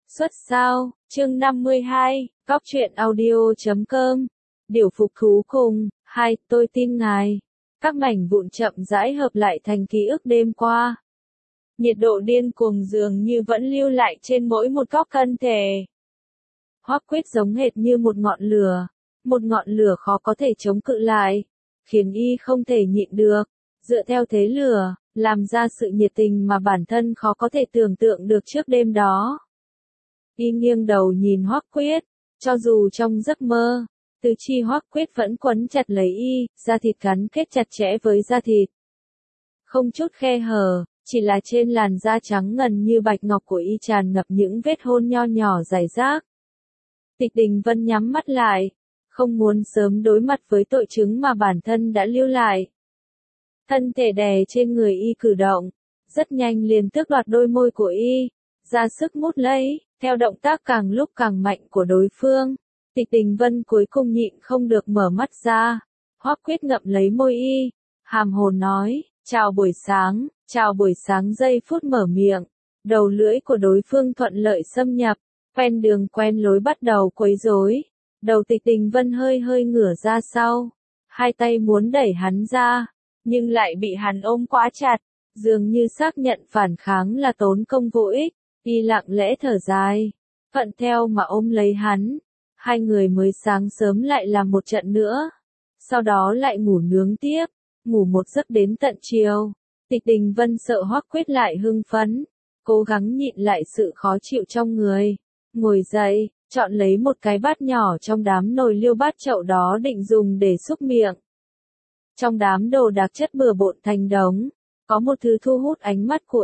Xuất sao, chương 52, Góc truyện audio.com. Điều phục thú cùng, tôi tin ngài. Các mảnh vụn chậm rãi hợp lại thành ký ức đêm qua. Nhiệt độ điên cuồng dường như vẫn lưu lại trên mỗi một góc thân thể. Hoắc Quyết giống hệt như một ngọn lửa khó có thể chống cự lại, khiến y không thể nhịn được, dựa theo thế lửa, làm ra sự nhiệt tình mà bản thân khó có thể tưởng tượng được trước đêm đó. Y nghiêng đầu nhìn Hoắc Quyết, cho dù trong giấc mơ, tứ chi Hoắc Quyết vẫn quấn chặt lấy y, da thịt gắn kết chặt chẽ với da thịt. Không chút khe hở, chỉ là trên làn da trắng ngần như bạch ngọc của y tràn ngập những vết hôn nho nhỏ rải rác. Tịch Đình Vân nhắm mắt lại, không muốn sớm đối mặt với tội chứng mà bản thân đã lưu lại. Thân thể đè trên người y cử động, rất nhanh liền tước đoạt đôi môi của y, ra sức mút lấy, theo động tác càng lúc càng mạnh của đối phương. Tịch Đình Vân cuối cùng nhịn không được mở mắt ra, Hoắc Quyết ngậm lấy môi y, hàm hồ nói, chào buổi sáng giây phút mở miệng, đầu lưỡi của đối phương thuận lợi xâm nhập, quen đường quen lối bắt đầu quấy rối. Đầu Tịch Đình Vân hơi ngửa ra sau, hai tay muốn đẩy hắn ra, nhưng lại bị hắn ôm quá chặt, dường như xác nhận phản kháng là tốn công vô ích, y lặng lẽ thở dài, thuận theo mà ôm lấy hắn. Hai người mới sáng sớm lại làm một trận nữa, sau đó lại ngủ nướng tiếp, ngủ một giấc đến tận chiều. Tịch Đình Vân sợ Hoắc Quyết lại hưng phấn, cố gắng nhịn lại sự khó chịu trong người, ngồi dậy, chọn lấy một cái bát nhỏ trong đám nồi liêu bát chậu đó định dùng để xúc miệng. Trong đám đồ đạc chất bừa bộn thành đống, có một thứ thu hút ánh mắt của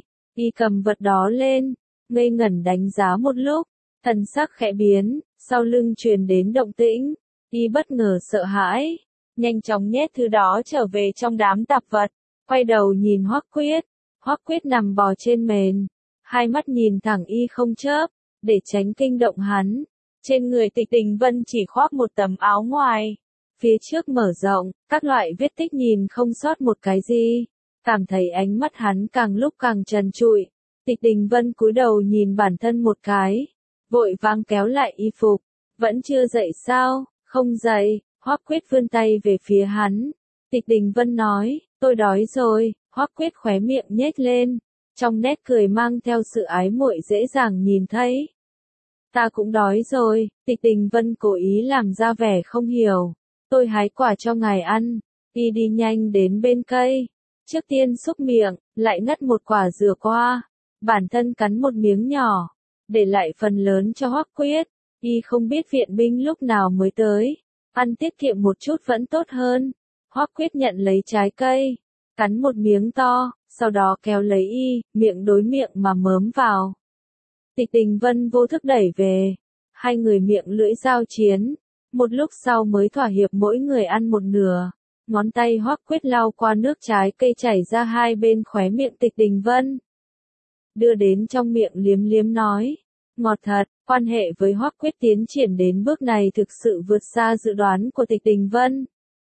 y cầm vật đó lên, ngây ngẩn đánh giá một lúc, thần sắc khẽ biến, sau lưng truyền đến động tĩnh, y bất ngờ sợ hãi, nhanh chóng nhét thứ đó trở về trong đám tạp vật, quay đầu nhìn Hoắc Quyết nằm bò trên mền, hai mắt nhìn thẳng y không chớp, để tránh kinh động hắn. Trên người Tịch Đình Vân chỉ khoác một tấm áo ngoài, phía trước mở rộng, các loại vết tích nhìn không sót một cái gì, cảm thấy ánh mắt hắn càng lúc càng trần trụi. Tịch Đình Vân cúi đầu nhìn bản thân một cái, vội vàng kéo lại y phục, vẫn chưa dậy sao? Không dậy. Hoắc Quyết vươn tay về phía hắn. Tịch Đình Vân nói, tôi đói rồi. Hoắc Quyết khóe miệng nhếch lên, trong nét cười mang theo sự ái muội dễ dàng nhìn thấy. Ta cũng đói rồi. Tịch Đình Vân cố ý làm ra vẻ không hiểu. Tôi hái quả cho ngài ăn. Y đi nhanh đến bên cây, trước tiên xúc miệng, lại ngắt một quả dừa qua, bản thân cắn một miếng nhỏ, để lại phần lớn cho Hoắc Quyết. Y không biết viện binh lúc nào mới tới, ăn tiết kiệm một chút vẫn tốt hơn. Hoắc Quyết nhận lấy trái cây, cắn một miếng to, sau đó kéo lấy y, miệng đối miệng mà mớm vào. Tịch Đình Vân vô thức đẩy về, hai người miệng lưỡi giao chiến, một lúc sau mới thỏa hiệp mỗi người ăn một nửa. Ngón tay Hoắc Quyết lau qua nước trái cây chảy ra hai bên khóe miệng Tịch Đình Vân, đưa đến trong miệng liếm liếm nói, ngọt thật. Quan hệ với Hoắc Quyết tiến triển đến bước này thực sự vượt xa dự đoán của Tịch Đình Vân.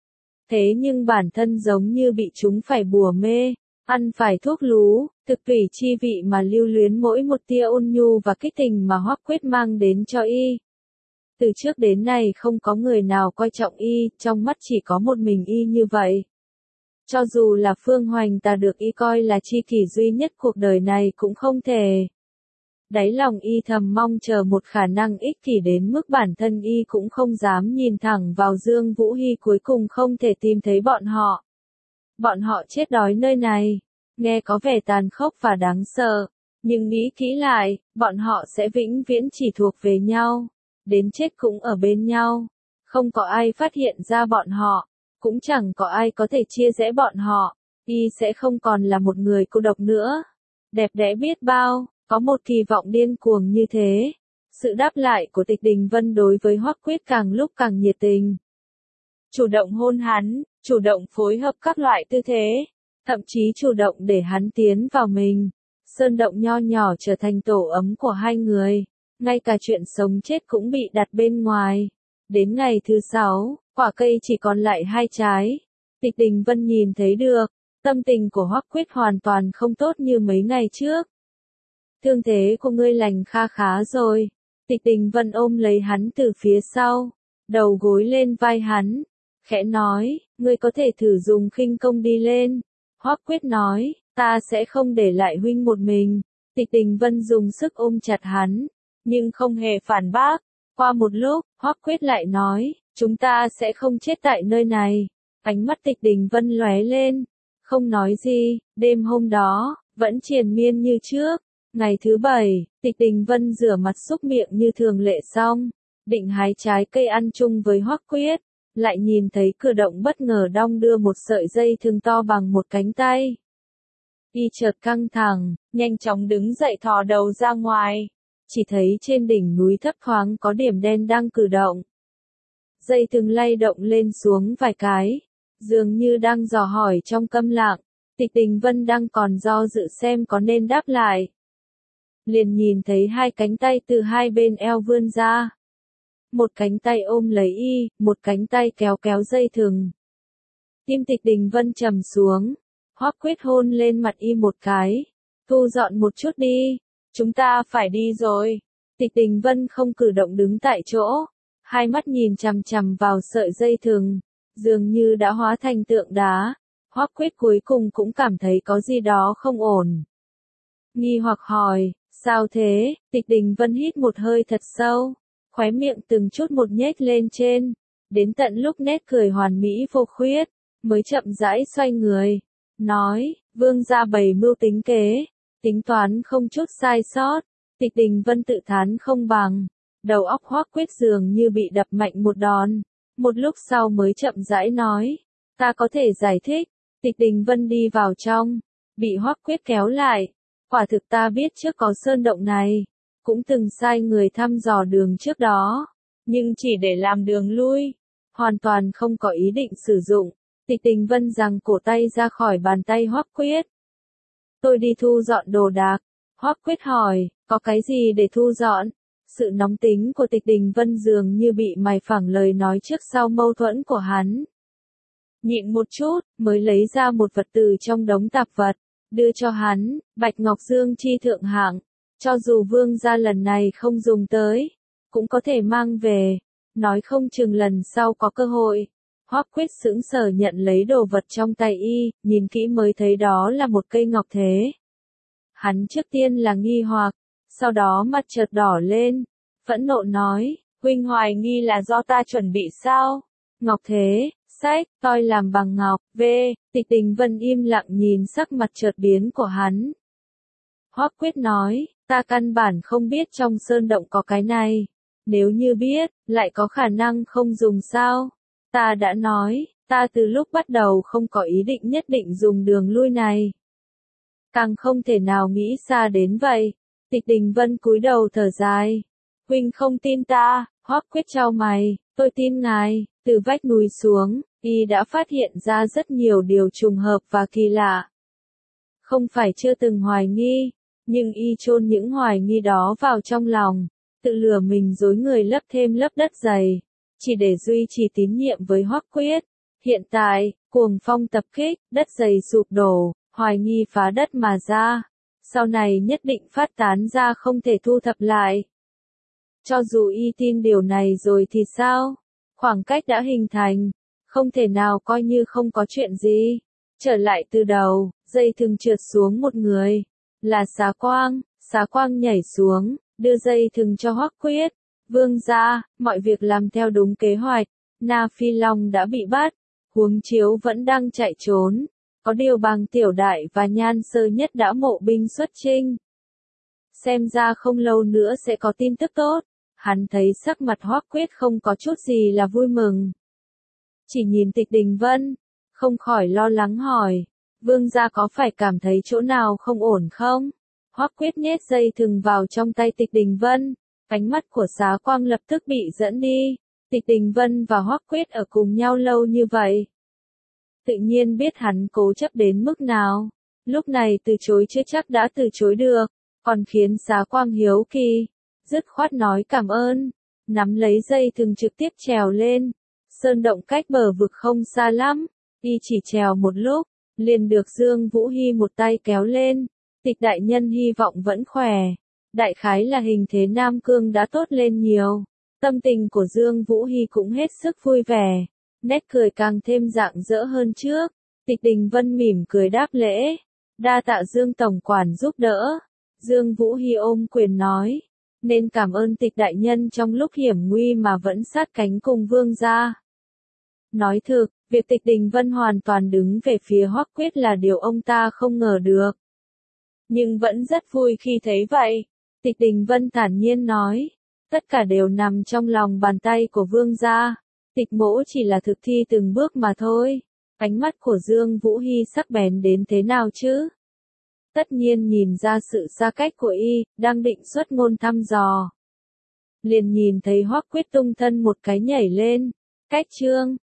Thế nhưng bản thân giống như bị chúng phải bùa mê, ăn phải thuốc lú, thực tùy chi vị mà lưu luyến mỗi một tia ôn nhu và kích tình mà Hoắc Quyết mang đến cho y. Từ trước đến nay không có người nào coi trọng y, trong mắt chỉ có một mình y như vậy. Cho dù là Phương Hoành ta được y coi là tri kỷ duy nhất cuộc đời này cũng không thể. Đáy lòng y thầm mong chờ một khả năng ích kỷ đến mức bản thân y cũng không dám nhìn thẳng vào Dương Vũ Hy, cuối cùng không thể tìm thấy bọn họ. Bọn họ chết đói nơi này, nghe có vẻ tàn khốc và đáng sợ, nhưng nghĩ kỹ lại, bọn họ sẽ vĩnh viễn chỉ thuộc về nhau, đến chết cũng ở bên nhau. Không có ai phát hiện ra bọn họ, cũng chẳng có ai có thể chia rẽ bọn họ, y sẽ không còn là một người cô độc nữa. Đẹp đẽ biết bao. Có một kỳ vọng điên cuồng như thế. Sự đáp lại của Tịch Đình Vân đối với Hoắc Quyết càng lúc càng nhiệt tình. Chủ động hôn hắn, chủ động phối hợp các loại tư thế, thậm chí chủ động để hắn tiến vào mình. Sơn động nho nhỏ trở thành tổ ấm của hai người, ngay cả chuyện sống chết cũng bị đặt bên ngoài. Đến ngày thứ 6, quả cây chỉ còn lại 2 trái. Tịch Đình Vân nhìn thấy được, tâm tình của Hoắc Quyết hoàn toàn không tốt như mấy ngày trước. thương thế của ngươi lành kha khá rồi. Tịch Đình Vân ôm lấy hắn từ phía sau, đầu gối lên vai hắn, khẽ nói, ngươi có thể thử dùng khinh công đi lên. Hoắc Quyết nói, ta sẽ không để lại huynh một mình. Tịch Đình Vân dùng sức ôm chặt hắn, nhưng không hề phản bác. Qua một lúc, Hoắc Quyết lại nói, chúng ta sẽ không chết tại nơi này. Ánh mắt Tịch Đình Vân lóe lên, không nói gì. Đêm hôm đó, vẫn triền miên như trước. Ngày thứ 7, Tịch Đình Vân rửa mặt súc miệng như thường lệ xong, định hái trái cây ăn chung với Hoắc Quyết, lại nhìn thấy cửa động bất ngờ đong đưa một sợi dây thừng to bằng một cánh tay. Y chợt căng thẳng, nhanh chóng đứng dậy thò đầu ra ngoài, chỉ thấy trên đỉnh núi thấp thoáng có điểm đen đang cử động. Dây thừng lay động lên xuống vài cái, dường như đang dò hỏi trong câm lặng. Tịch Đình Vân đang còn do dự xem có nên đáp lại. Liền nhìn thấy hai cánh tay từ hai bên eo vươn ra. Một cánh tay ôm lấy y, một cánh tay kéo kéo dây thừng. Tim Tịch Đình Vân trầm xuống, Hoắc Quyết hôn lên mặt y một cái. Thu dọn một chút đi, chúng ta phải đi rồi. Tịch Đình Vân không cử động đứng tại chỗ, hai mắt nhìn chằm chằm vào sợi dây thừng, dường như đã hóa thành tượng đá. Hoắc Quyết cuối cùng cũng cảm thấy có gì đó không ổn. Nghi hoặc hỏi, sao thế? Tịch Đình Vân hít một hơi thật sâu, khóe miệng từng chút một nhếch lên trên, đến tận lúc nét cười hoàn mỹ vô khuyết, mới chậm rãi xoay người, nói, vương gia bày mưu tính kế, tính toán không chút sai sót. Tịch Đình Vân tự thán không bằng, đầu óc Hoắc Quyết dường như bị đập mạnh một đòn, một lúc sau mới chậm rãi nói, ta có thể giải thích. Tịch Đình Vân đi vào trong, bị Hoắc Quyết kéo lại, quả thực ta biết trước có sơn động này, cũng từng sai người thăm dò đường trước đó, nhưng chỉ để làm đường lui, hoàn toàn không có ý định sử dụng. Tịch Đình Vân giằng cổ tay ra khỏi bàn tay Hoắc Quyết. Tôi đi thu dọn đồ đạc. Hoắc Quyết hỏi, có cái gì để thu dọn? Sự nóng tính của Tịch Đình Vân dường như bị mài phẳng lời nói trước sau mâu thuẫn của hắn. Nhịn một chút, mới lấy ra một vật từ trong đống tạp vật, đưa cho hắn, bạch ngọc dương chi thượng hạng. Cho dù vương gia lần này không dùng tới, cũng có thể mang về, nói không chừng lần sau có cơ hội. Hoắc Quyết sững sờ nhận lấy đồ vật trong tay y, nhìn kỹ mới thấy đó là một cây ngọc thế. Hắn trước tiên là nghi hoặc, sau đó mặt chợt đỏ lên, phẫn nộ nói, huynh hoài nghi là do ta chuẩn bị sao? Ngọc thế, sách, toi làm bằng ngọc, Tịch Đình Vân im lặng nhìn sắc mặt chợt biến của hắn. Hoắc Quyết nói, ta căn bản không biết trong sơn động có cái này. Nếu như biết, lại có khả năng không dùng sao? Ta đã nói, ta từ lúc bắt đầu không có ý định nhất định dùng đường lui này. Càng không thể nào nghĩ xa đến vậy. Tịch Đình Vân cúi đầu thở dài. Huynh không tin ta, Hoắc Quyết chau mày, tôi tin ngài. Từ vách núi xuống, y đã phát hiện ra rất nhiều điều trùng hợp và kỳ lạ. Không phải chưa từng hoài nghi, nhưng y chôn những hoài nghi đó vào trong lòng, tự lừa mình dối người lấp thêm lớp đất dày, chỉ để duy trì tín nhiệm với Hoắc Quyết. Hiện tại, cuồng phong tập kích, đất dày sụp đổ, hoài nghi phá đất mà ra, sau này nhất định phát tán ra không thể thu thập lại. Cho dù y tin điều này rồi thì sao? Khoảng cách đã hình thành, không thể nào coi như không có chuyện gì. Trở lại từ đầu, dây thừng trượt xuống một người, là Xá Quang nhảy xuống, đưa dây thừng cho Hoắc Quyết. Vương gia, mọi việc làm theo đúng kế hoạch, Na Phi Long đã bị bắt, Huống Chiếu vẫn đang chạy trốn, có điều Bàng Tiểu Đại và Nhan Sơ Nhất đã mộ binh xuất chinh. Xem ra không lâu nữa sẽ có tin tức tốt. Hắn thấy sắc mặt Hoắc Quyết không có chút gì là vui mừng. Chỉ nhìn Tịch Đình Vân, không khỏi lo lắng hỏi, vương gia có phải cảm thấy chỗ nào không ổn không? Hoắc Quyết nhét dây thừng vào trong tay Tịch Đình Vân, ánh mắt của Xá Quang lập tức bị dẫn đi. Tịch Đình Vân và Hoắc Quyết ở cùng nhau lâu như vậy, tự nhiên biết hắn cố chấp đến mức nào. Lúc này từ chối chưa chắc đã từ chối được, còn khiến Xá Quang hiếu kỳ, dứt khoát nói cảm ơn, nắm lấy dây thừng trực tiếp trèo lên. Sơn động cách bờ vực không xa lắm, y chỉ trèo một lúc, liền được Dương Vũ Hy một tay kéo lên. Tịch đại nhân hy vọng vẫn khỏe. Đại khái là hình thế Nam Cương đã tốt lên nhiều. Tâm tình của Dương Vũ Hy cũng hết sức vui vẻ. Nét cười càng thêm rạng rỡ hơn trước. Tịch Đình Vân mỉm cười đáp lễ. Đa tạ Dương Tổng Quản giúp đỡ. Dương Vũ Hy ôm quyền nói. Nên cảm ơn tịch đại nhân trong lúc hiểm nguy mà vẫn sát cánh cùng vương gia. Nói thực, việc tịch Đình Vân hoàn toàn đứng về phía Hoắc Quyết là điều ông ta không ngờ được. Nhưng vẫn rất vui khi thấy vậy. Tịch Đình Vân thản nhiên nói. Tất cả đều nằm trong lòng bàn tay của vương gia. Tịch mỗ chỉ là thực thi từng bước mà thôi. Ánh mắt của Dương Vũ Hy sắc bén đến thế nào chứ? Tất nhiên nhìn ra sự xa cách của y, đang định xuất ngôn thăm dò. Liền nhìn thấy Hoắc Quyết tung thân một cái nhảy lên. Cách chương